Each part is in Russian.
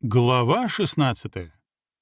Глава 16.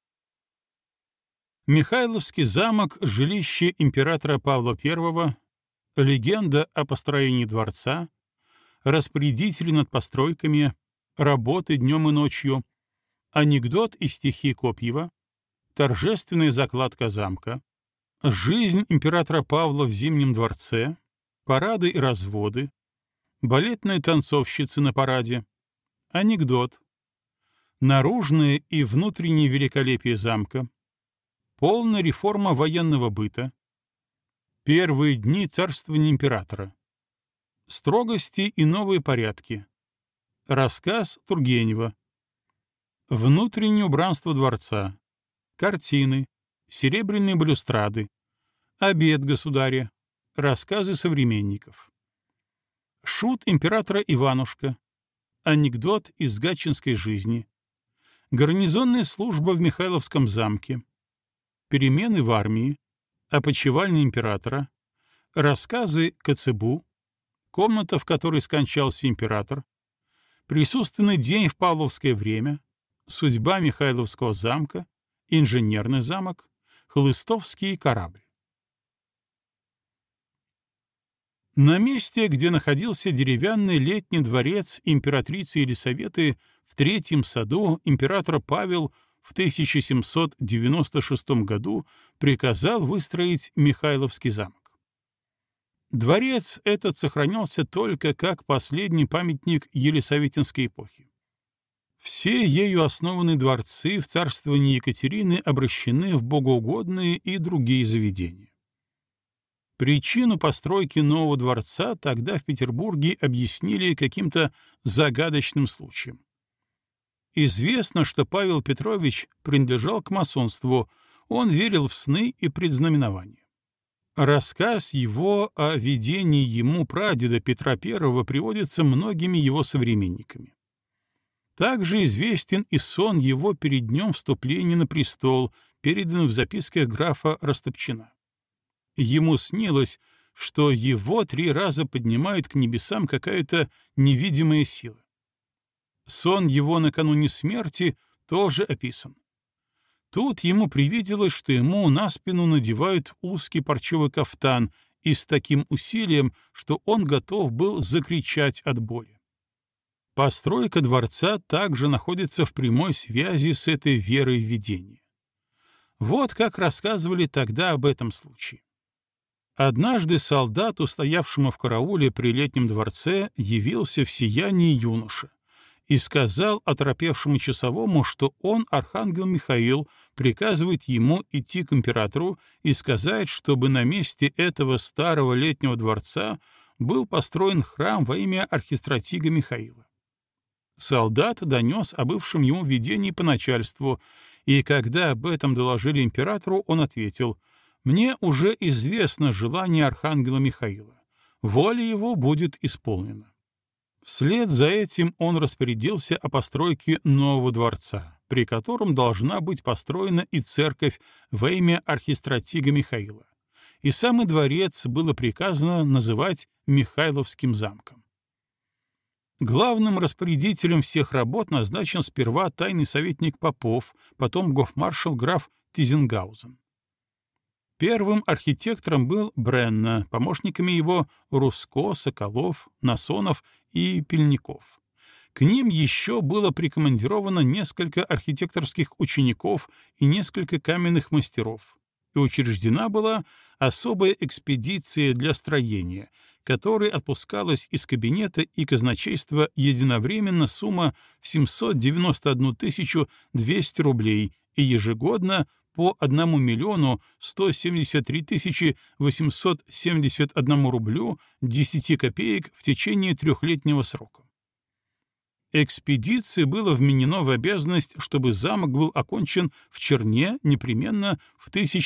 Михайловский замок, жилище императора Павла I, легенда о построении дворца, распорядители над постройками, работы днем и ночью, анекдот и стихи Копьева, торжественная закладка замка, жизнь императора Павла в Зимнем дворце, парады и разводы, балетные танцовщицы на параде, анекдот, наружное и внутреннее великолепие замка, полная реформа военного быта, первые дни царствования императора, строгости и новые порядки, рассказ Тургенева, внутреннее убранство дворца, картины, серебряные балюстрады, обед государя, рассказы современников, шут императора Иванушка, анекдот из гатчинской жизни, гарнизонная служба в Михайловском замке, перемены в армии, опочивальня императора, рассказы Коцебу, комната, в которой скончался император, присутственный день в павловское время, судьба Михайловского замка, инженерный замок, хлыстовский корабль. На месте, где находился деревянный летний дворец императрицы Елисаветы, в Третьем саду император Павел в 1796 году приказал выстроить Михайловский замок. Дворец этот сохранялся только как последний памятник елисаветинской эпохи. Все ею основанные дворцы в царствовании Екатерины обращены в богоугодные и другие заведения. Причину постройки нового дворца тогда в Петербурге объяснили каким-то загадочным случаем. Известно, что Павел Петрович принадлежал к масонству, он верил в сны и предзнаменования. Рассказ его о видении ему прадеда Петра I приводится многими его современниками. Также известен и сон его перед днем вступления на престол, передан в записках графа Растопчина. Ему снилось, что его 3 раза поднимает к небесам какая-то невидимая сила. Сон его накануне смерти тоже описан. Тут ему привиделось, что ему на спину надевают узкий парчевый кафтан и с таким усилием, что он готов был закричать от боли. Постройка дворца также находится в прямой связи с этой верой в видение. Вот как рассказывали тогда об этом случае. Однажды солдату, стоявшему в карауле при Летнем дворце, явился в сиянии юноша и сказал оторопевшему часовому, что он, архангел Михаил, приказывает ему идти к императору и сказать, чтобы на месте этого старого Летнего дворца был построен храм во имя архистратига Михаила. Солдат донес о бывшем ему видении по начальству, и когда об этом доложили императору, он ответил: «Мне уже известно желание архангела Михаила. Воля его будет исполнена». Вслед за этим он распорядился о постройке нового дворца, при котором должна быть построена и церковь во имя архистратига Михаила, и самый дворец было приказано называть Михайловским замком. Главным распорядителем всех работ назначен сперва тайный советник Попов, потом гофмаршал граф Тизенгаузен. Первым архитектором был Бренна, помощниками его Руско, Соколов, Насонов и Пельников. К ним еще было прикомандировано несколько архитекторских учеников и несколько каменных мастеров, и учреждена была особая экспедиция для строения, которой отпускалась из кабинета и казначейства единовременно сумма в 791 200 рублей и ежегодно по 1 173 871 рублю 10 копеек в течение 3-летнего срока. Экспедиции было вменено в обязанность, чтобы замок был окончен в Черне непременно в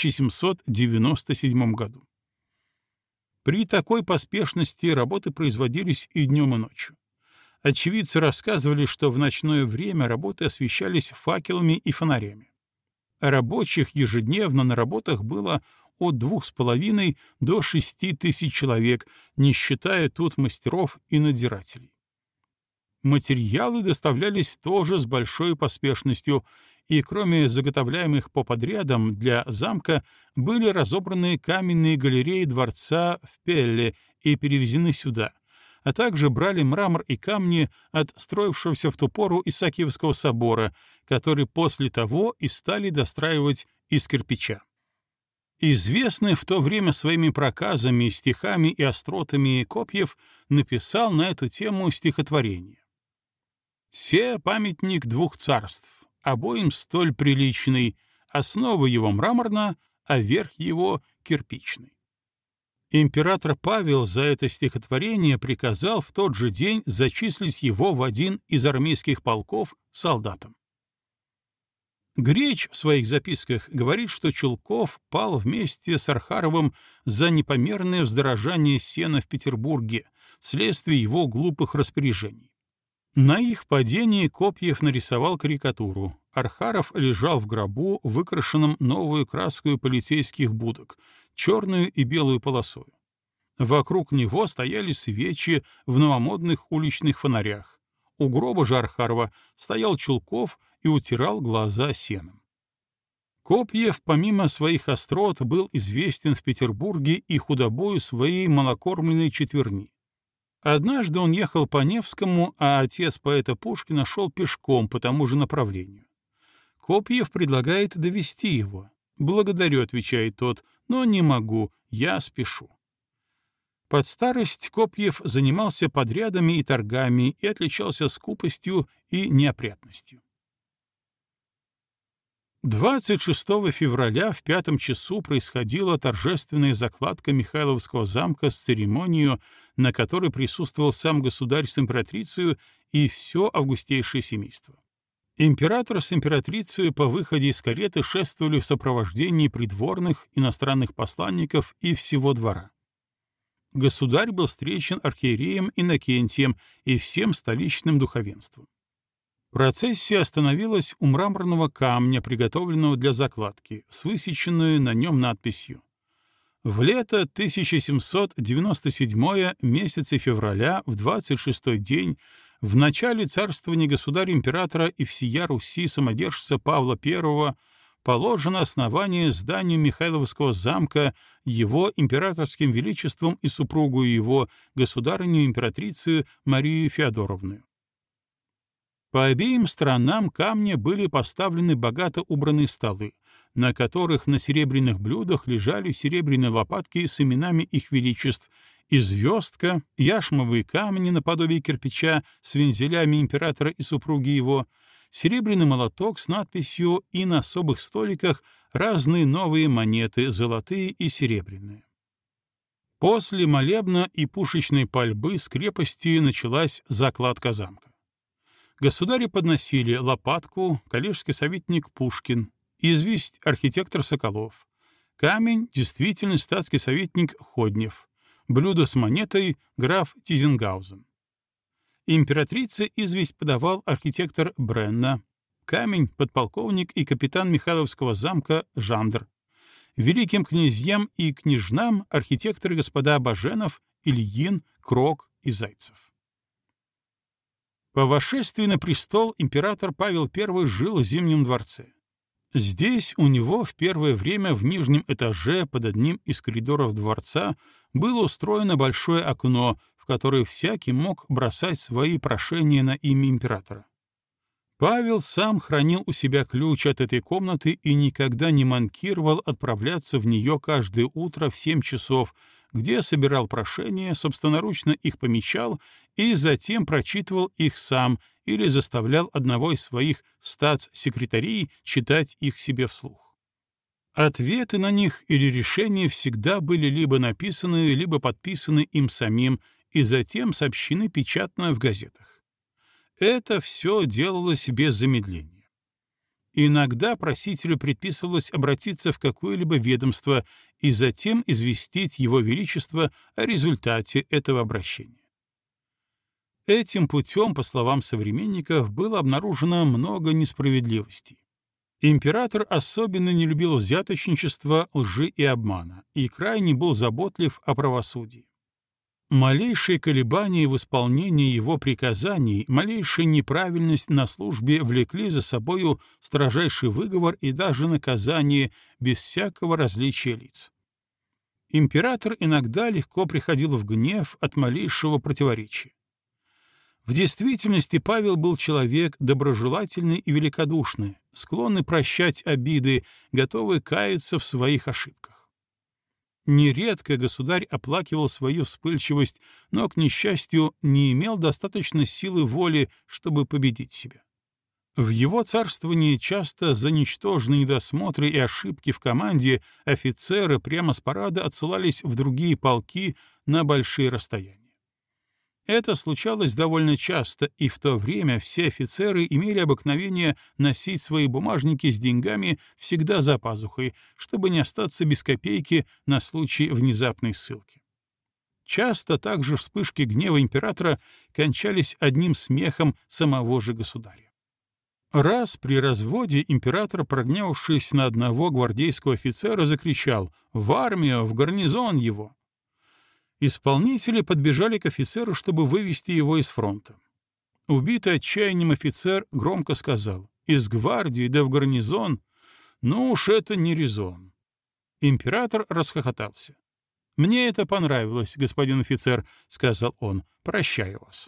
1797 году. При такой поспешности работы производились и днем, и ночью. Очевидцы рассказывали, что в ночное время работы освещались факелами и фонарями. Рабочих ежедневно на работах было от 2500 до 6000 человек, не считая тут мастеров и надзирателей. Материалы доставлялись тоже с большой поспешностью, и кроме заготовляемых по подрядам для замка были разобраны каменные галереи дворца в Пелле и перевезены сюда, а также брали мрамор и камни от строившегося в ту пору Исаакиевского собора, который после того и стали достраивать из кирпича. Известный в то время своими проказами, стихами и остротами Копьев написал на эту тему стихотворение. «Се памятник двух царств, обоим столь приличный, основа его мраморна, а верх его кирпичный». Император Павел за это стихотворение приказал в тот же день зачислить его в один из армейских полков солдатом. Греч в своих записках говорит, что Чулков пал вместе с Архаровым за непомерное вздорожание сена в Петербурге вследствие его глупых распоряжений. На их падении Копьев нарисовал карикатуру. Архаров лежал в гробу, выкрашенном новую краской полицейских будок, черную и белую полосою. Вокруг него стояли свечи в новомодных уличных фонарях. У гроба же Архарова стоял Чулков и утирал глаза сеном. Копьев, помимо своих острот, был известен в Петербурге и худобою своей малокормленной четверни. Однажды он ехал по Невскому, а отец поэта Пушкина шел пешком по тому же направлению. Копьев предлагает довести его. «Благодарю», — отвечает тот, — «но не могу, я спешу». Под старость Копьев занимался подрядами и торгами и отличался скупостью и неопрятностью. 26 февраля в 5 часу происходила торжественная закладка Михайловского замка с церемонией, на которой присутствовал сам государь с императрицей и все августейшее семейство. Император с императрицей по выходе из кареты шествовали в сопровождении придворных, иностранных посланников и всего двора. Государь был встречен архиереем Иннокентием и всем столичным духовенством. Процессия остановилась у мраморного камня, приготовленного для закладки, с высеченной на нем надписью: «В лето 1797 месяце февраля, в 26-й день, в начале царствования государя-императора и всея Руси самодержца Павла I положено основание зданию Михайловского замка его императорским величеством и супругу его, государыню-императрицу Марию Феодоровну. По обеим сторонам камня были поставлены богато убранные столы, на которых на серебряных блюдах лежали серебряные лопатки с именами их величеств, и звездка, яшмовые камни наподобие кирпича с вензелями императора и супруги его, серебряный молоток с надписью и на особых столиках разные новые монеты, золотые и серебряные. После молебна и пушечной пальбы с крепости началась закладка замка. Государю подносили лопатку, коллежский советник Пушкин, известь архитектор Соколов, камень действительный статский советник Ходнев, блюдо с монетой граф Тизенгаузен. Императрице известь подавал архитектор Бренна, камень подполковник и капитан Михайловского замка Жандр, великим князьям и княжнам архитекторы господа Баженов, Ильин, Крок и Зайцев. По восшествии на престол император Павел I жил в Зимнем дворце. Здесь у него в первое время в нижнем этаже под одним из коридоров дворца было устроено большое окно, в которое всякий мог бросать свои прошения на имя императора. Павел сам хранил у себя ключ от этой комнаты и никогда не манкировал отправляться в нее каждое утро в 7 часов, где собирал прошения, собственноручно их помечал и затем прочитывал их сам или заставлял одного из своих статс-секретарей читать их себе вслух. Ответы на них или решения всегда были либо написаны, либо подписаны им самим и затем сообщены печатно в газетах. Это все делалось без замедления. Иногда просителю предписывалось обратиться в какое-либо ведомство и затем известить его величество о результате этого обращения. Этим путем, по словам современников, было обнаружено много несправедливостей. Император особенно не любил взяточничества, лжи и обмана и крайне был заботлив о правосудии. Малейшие колебания в исполнении его приказаний, малейшая неправильность на службе влекли за собою строжайший выговор и даже наказание без всякого различия лиц. Император иногда легко приходил в гнев от малейшего противоречия. В действительности Павел был человек доброжелательный и великодушный, склонный прощать обиды, готовый каяться в своих ошибках. Нередко государь оплакивал свою вспыльчивость, но, к несчастью, не имел достаточно силы воли, чтобы победить себя. В его царствовании часто за ничтожные недосмотры и ошибки в команде офицеры прямо с парада отсылались в другие полки на большие расстояния. Это случалось довольно часто, и в то время все офицеры имели обыкновение носить свои бумажники с деньгами всегда за пазухой, чтобы не остаться без копейки на случай внезапной ссылки. Часто также вспышки гнева императора кончались одним смехом самого же государя. Раз при разводе император, прогневавшись на одного гвардейского офицера, закричал «В армию, в гарнизон его!». Исполнители подбежали к офицеру, чтобы вывести его из фронта. Убитый отчаянием офицер громко сказал: «Из гвардии да в гарнизон? Ну уж это не резон». Император расхохотался. «Мне это понравилось, господин офицер», — сказал он, — «прощаю вас».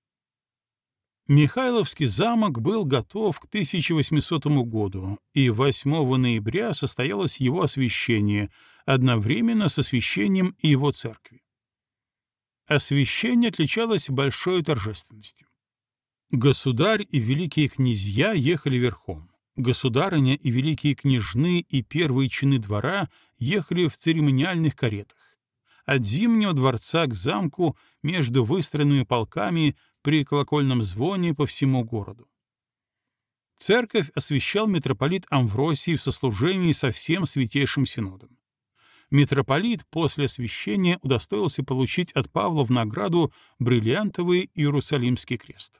Михайловский замок был готов к 1800 году, и 8 ноября состоялось его освящение, одновременно с освящением и его церкви. Освящение отличалось большой торжественностью. Государь и великие князья ехали верхом. Государыня и великие княжны и первые чины двора ехали в церемониальных каретах. От Зимнего дворца к замку между выстроенными полками при колокольном звоне по всему городу. Церковь освящал митрополит Амвросий в сослужении со всем Святейшим Синодом. Митрополит после освящения удостоился получить от Павла в награду бриллиантовый Иерусалимский крест.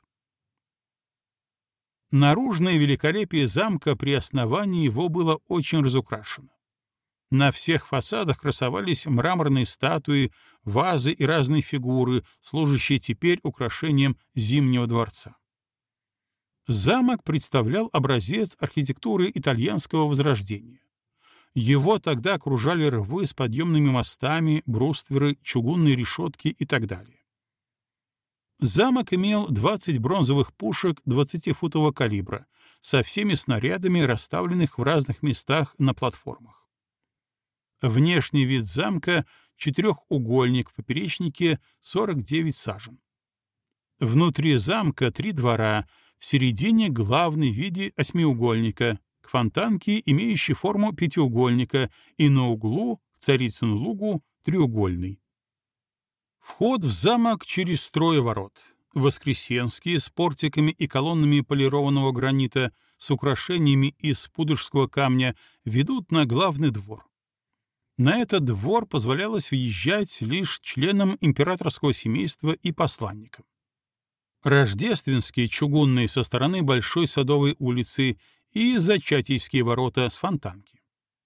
Наружное великолепие замка при основании его было очень разукрашено. На всех фасадах красовались мраморные статуи, вазы и разные фигуры, служащие теперь украшением Зимнего дворца. Замок представлял образец архитектуры итальянского возрождения. Его тогда окружали рвы с подъемными мостами, брустверы, чугунные решетки и так далее. Замок имел 20 бронзовых пушек 20-футового калибра со всеми снарядами, расставленных в разных местах на платформах. Внешний вид замка — четырехугольник в поперечнике 49 сажен. Внутри замка 3 двора, в середине главный в виде осьмиугольника, к фонтанке, имеющей форму пятиугольника, и на углу, к Царицыну лугу, треугольный. Вход в замок через трое ворот. Воскресенские с портиками и колоннами полированного гранита с украшениями из пудожского камня ведут на главный двор. На этот двор позволялось въезжать лишь членам императорского семейства и посланникам. Рождественские чугунные со стороны Большой Садовой улицы и Зачатийские ворота с фонтанки.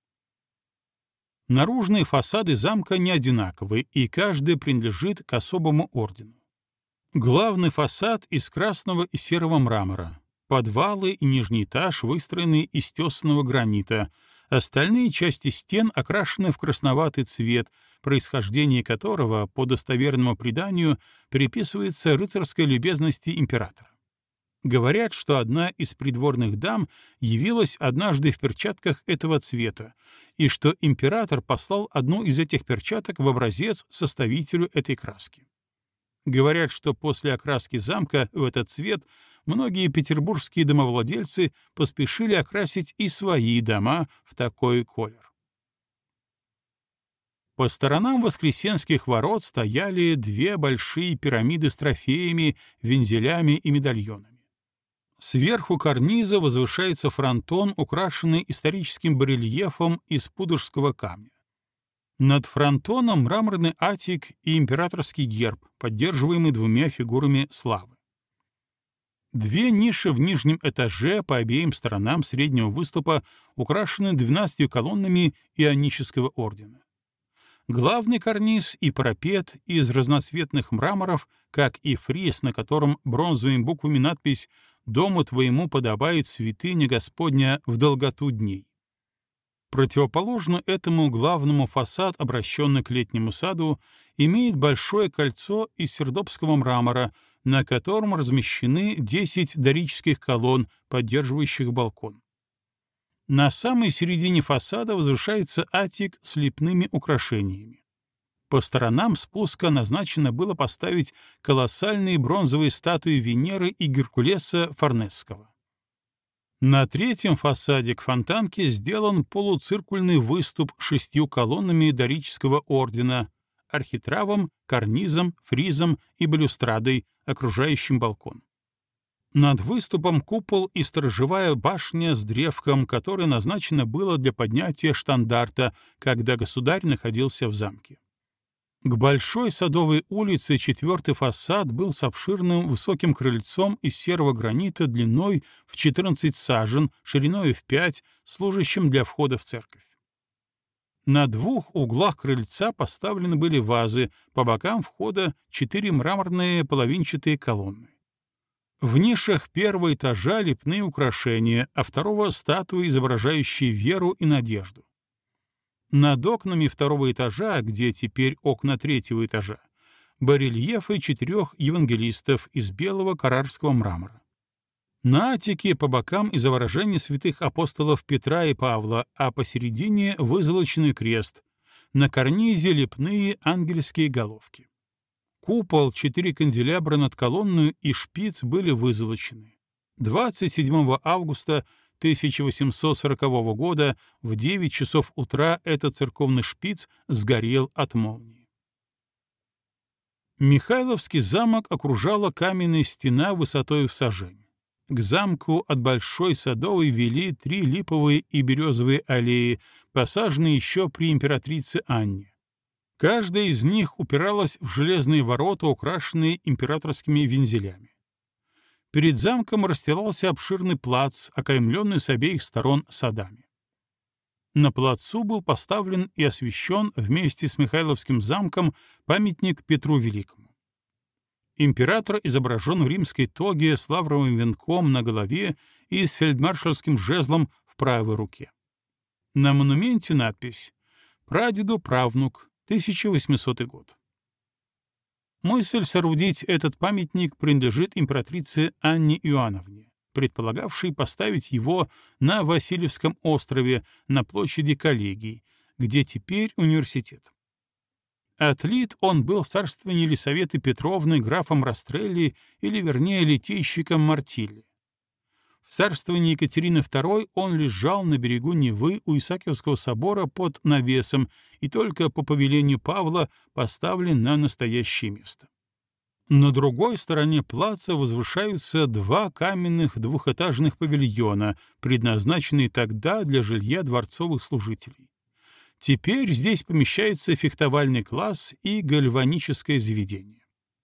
Наружные фасады замка не одинаковы, и каждый принадлежит к особому ордену. Главный фасад из красного и серого мрамора, подвалы и нижний этаж выстроены из тесаного гранита, остальные части стен окрашены в красноватый цвет, происхождение которого, по достоверному преданию, приписывается рыцарской любезности императора. Говорят, что одна из придворных дам явилась однажды в перчатках этого цвета, и что император послал одну из этих перчаток в образец составителю этой краски. Говорят, что после окраски замка в этот цвет многие петербургские домовладельцы поспешили окрасить и свои дома в такой колер. По сторонам Воскресенских ворот стояли 2 большие пирамиды с трофеями, вензелями и медальонами. Сверху карниза возвышается фронтон, украшенный историческим барельефом из пудожского камня. Над фронтоном мраморный атик и императорский герб, поддерживаемый 2 фигурами славы. 2 ниши в нижнем этаже по обеим сторонам среднего выступа украшены 12 колоннами ионического ордена. Главный карниз и парапет из разноцветных мраморов, как и фриз, на котором бронзовыми буквами надпись «Дому твоему подобает святыня Господня в долготу дней». Противоположно этому главному фасад, обращенный к летнему саду, имеет большое кольцо из сердобского мрамора, на котором размещены 10 дорических колонн, поддерживающих балкон. На самой середине фасада возвышается атик с лепными украшениями. По сторонам спуска назначено было поставить колоссальные бронзовые статуи Венеры и Геркулеса Форнесского. На третьем фасаде к фонтанке сделан полуциркульный выступ 6 колоннами дорического ордена, архитравом, карнизом, фризом и балюстрадой, окружающим балкон. Над выступом купол и сторожевая башня с древком, которое назначено было для поднятия штандарта, когда государь находился в замке. К Большой Садовой улице 4-й фасад был с обширным высоким крыльцом из серого гранита длиной в 14 сажен, шириной в 5, служащим для входа в церковь. На 2 углах крыльца поставлены были вазы, по бокам входа 4 мраморные половинчатые колонны. В нишах 1-го этажа лепные украшения, а 2-го — статуи, изображающие веру и надежду. Над окнами 2-го этажа, где теперь окна 3-го этажа, барельефы 4 евангелистов из белого каррарского мрамора. На атике по бокам изображения святых апостолов Петра и Павла, а посередине — вызолоченный крест. На карнизе лепные ангельские головки. Купол, 4 канделябра над колонной и шпиц были вызолочены. 27 августа 1840 года в 9 часов утра этот церковный шпиц сгорел от молнии. Михайловский замок окружала каменная стена высотой в сажень. К замку от Большой Садовой вели 3 липовые и березовые аллеи, посаженные еще при императрице Анне. Каждая из них упиралась в железные ворота, украшенные императорскими вензелями. Перед замком расстилался обширный плац, окаймленный с обеих сторон садами. На плацу был поставлен и освящен вместе с Михайловским замком памятник Петру Великому. Император изображен в римской тоге с лавровым венком на голове и с фельдмаршальским жезлом в правой руке. На монументе надпись «Прадеду правнук, 1800 год». Мысль соорудить этот памятник принадлежит императрице Анне Иоанновне, предполагавшей поставить его на Васильевском острове на площади Коллегий, где теперь университет. Отлит он был в царствовании Елисаветы Петровны графом Растрелли, или, вернее, литейщиком Мартилли. В царствовании Екатерины II он лежал на берегу Невы у Исаакиевского собора под навесом и только по повелению Павла поставлен на настоящее место. На другой стороне плаца возвышаются 2 каменных двухэтажных павильона, предназначенные тогда для жилья дворцовых служителей. Теперь здесь помещается фехтовальный класс и гальваническое заведение.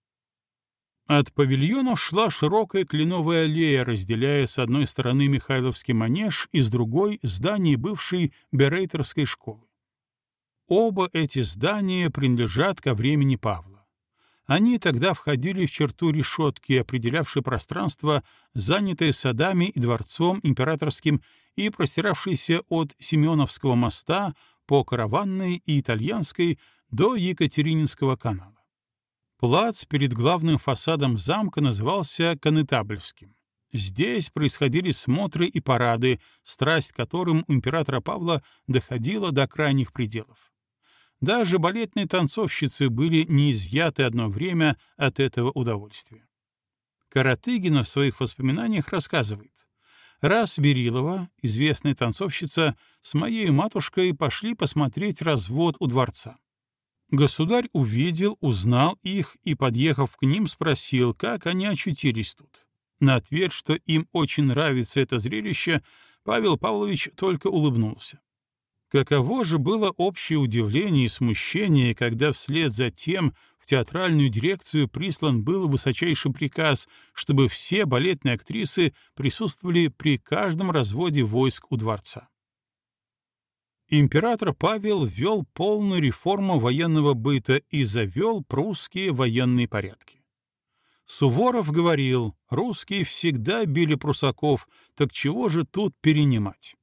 От павильонов шла широкая кленовая аллея, разделяя с одной стороны Михайловский манеж и с другой — здание бывшей берейтерской школы. Оба эти здания принадлежат ко времени Павла. Они тогда входили в черту решетки, определявшей пространство, занятое садами и дворцом императорским и простиравшееся от Семеновского моста по Караванной и Итальянской до Екатерининского канала. Плац перед главным фасадом замка назывался Конетабльским. Здесь происходили смотры и парады, страсть которым у императора Павла доходила до крайних пределов. Даже балетные танцовщицы были не изъяты одно время от этого удовольствия. Каратыгина в своих воспоминаниях рассказывает: «Раз Берилова, известная танцовщица, с моей матушкой пошли посмотреть развод у дворца. Государь увидел, узнал их и, подъехав к ним, спросил, как они очутились тут. На ответ, что им очень нравится это зрелище, Павел Павлович только улыбнулся. Каково же было общее удивление и смущение, когда вслед за тем в театральную дирекцию прислан был высочайший приказ, чтобы все балетные актрисы присутствовали при каждом разводе войск у дворца. Император Павел ввел полную реформу военного быта и завел прусские военные порядки. Суворов говорил, русские всегда били прусаков, так чего же тут перенимать?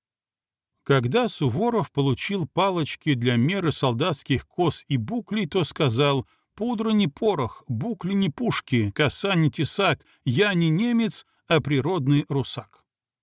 Когда Суворов получил палочки для меры солдатских кос и буклей, то сказал: «Пудра не порох, букли не пушки, коса не тесак, я не немец, а природный русак».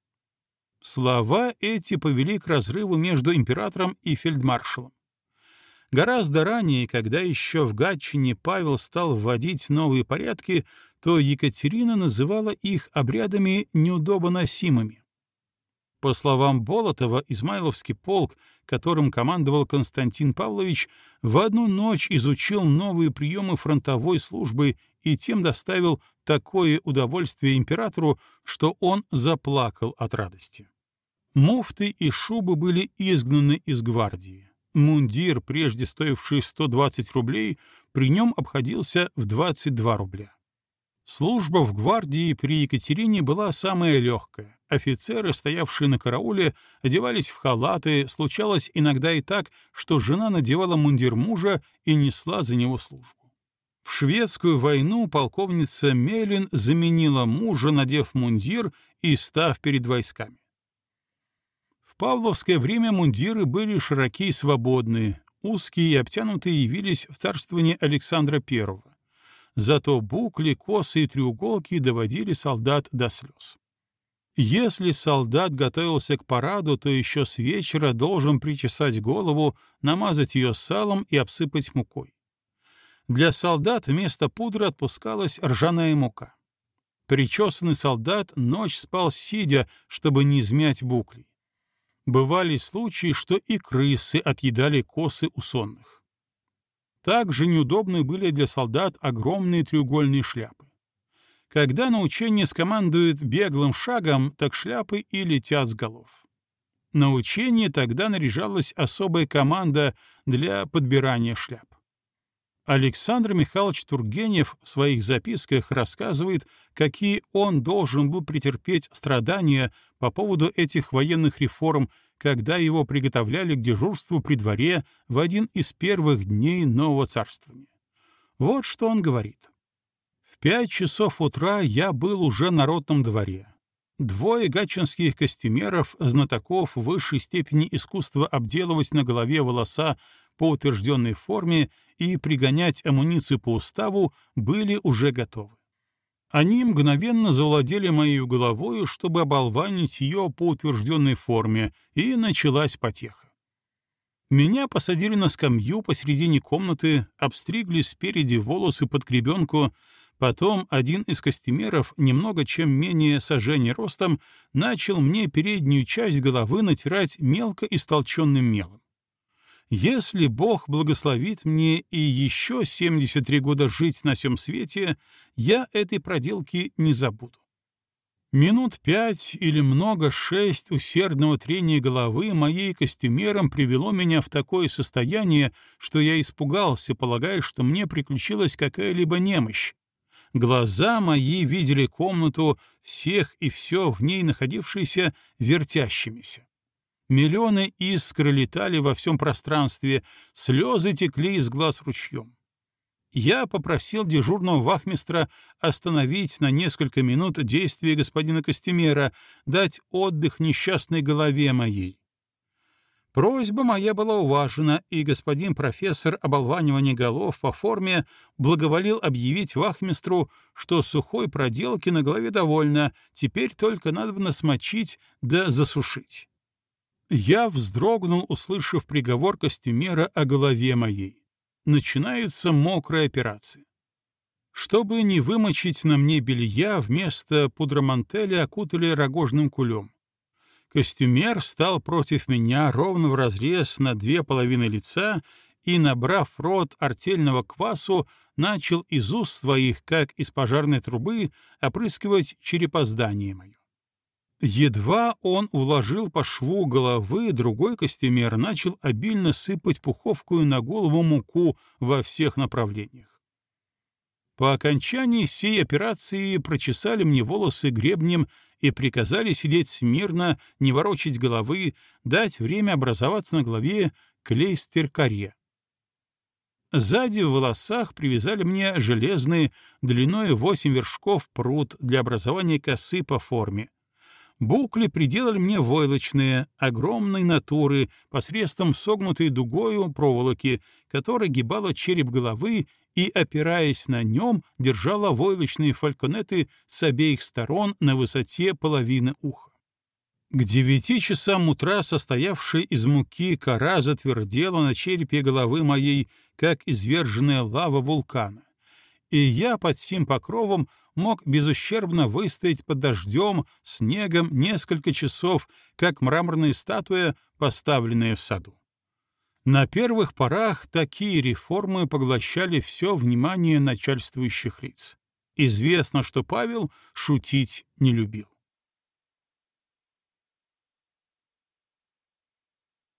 Слова эти повели к разрыву между императором и фельдмаршалом. Гораздо ранее, когда еще в Гатчине Павел стал вводить новые порядки, то Екатерина называла их обрядами неудобоносимыми. По словам Болотова, Измайловский полк, которым командовал Константин Павлович, в одну ночь изучил новые приемы фронтовой службы и тем доставил такое удовольствие императору, что он заплакал от радости. Муфты и шубы были изгнаны из гвардии. Мундир, прежде стоивший 120 рублей, при нем обходился в 22 рубля. Служба в гвардии при Екатерине была самая легкая. Офицеры, стоявшие на карауле, одевались в халаты, случалось иногда и так, что жена надевала мундир мужа и несла за него службу. В шведскую войну полковница Мелин заменила мужа, надев мундир и став перед войсками. В павловское время мундиры были широкие и свободные, узкие и обтянутые явились в царствовании Александра I. Зато букли, косы и треуголки доводили солдат до слез. Если солдат готовился к параду, то еще с вечера должен причесать голову, намазать ее салом и обсыпать мукой. Для солдат вместо пудры отпускалась ржаная мука. Причесанный солдат ночь спал сидя, чтобы не измять буклей. Бывали случаи, что и крысы отъедали косы у сонных. Также неудобны были для солдат огромные треугольные шляпы. Когда на учение скомандуют беглым шагом, так шляпы и летят с голов. На учение тогда наряжалась особая команда для подбирания шляп. Александр Михайлович Тургенев в своих записках рассказывает, какие он должен был претерпеть страдания по поводу этих военных реформ, когда его приготовляли к дежурству при дворе в один из первых дней нового царствования. Вот что он говорит. «В 5 часов утра я был уже на ротном дворе. Двое гатчинских костюмеров, знатоков высшей степени искусства обделывать на голове волоса по утвержденной форме и пригонять амуницию по уставу, были уже готовы. Они мгновенно завладели моей головою, чтобы оболванить ее по утвержденной форме, и началась потеха. Меня посадили на скамью посредине комнаты, обстригли спереди волосы под гребенку, потом один из костюмеров, немного чем менее сажения ростом, начал мне переднюю часть головы натирать мелко истолченным мелом. Если Бог благословит мне и еще 73 года жить на сём свете, я этой проделки не забуду. Минут 5 или много 6 усердного трения головы моей костюмером привело меня в такое состояние, что я испугался, полагая, что мне приключилась какая-либо немощь. Глаза мои видели комнату, всех и все в ней находившиеся вертящимися. Миллионы искр летали во всем пространстве, слезы текли из глаз ручьем. Я попросил дежурного вахмистра остановить на несколько минут действия господина костюмера, дать отдых несчастной голове моей. Просьба моя была уважена, и господин профессор оболванивания голов по форме благоволил объявить вахмистру, что сухой проделки на голове довольно, теперь только надобно смочить да засушить. Я вздрогнул, услышав приговор костюмера о голове моей. Начинается мокрая операция. Чтобы не вымочить на мне белья, вместо пудромантеля окутали рогожным кулем. Костюмер стал против меня ровно вразрез на 2 половины лица и, набрав в рот артельного квасу, начал из уст своих, как из пожарной трубы, опрыскивать черепоздание мое. Едва он уложил по шву головы, другой костюмер начал обильно сыпать пуховкую на голову муку во всех направлениях. По окончании сей операции прочесали мне волосы гребнем и приказали сидеть смирно, не ворочать головы, дать время образоваться на голове клейстер-каре. Сзади в волосах привязали мне железный, длиной 8 вершков прут для образования косы по форме. Букли приделали мне войлочные, огромной натуры, посредством согнутой дугою проволоки, которая гибала череп головы и, опираясь на нем, держала войлочные фальконеты с обеих сторон на высоте половины уха. К 9 часам утра состоявшая из муки кора затвердела на черепе головы моей, как изверженная лава вулкана, и я под сим покровом мог безущербно выстоять под дождем, снегом несколько часов, как мраморная статуя, поставленная в саду. На первых порах такие реформы поглощали все внимание начальствующих лиц. Известно, что Павел шутить не любил.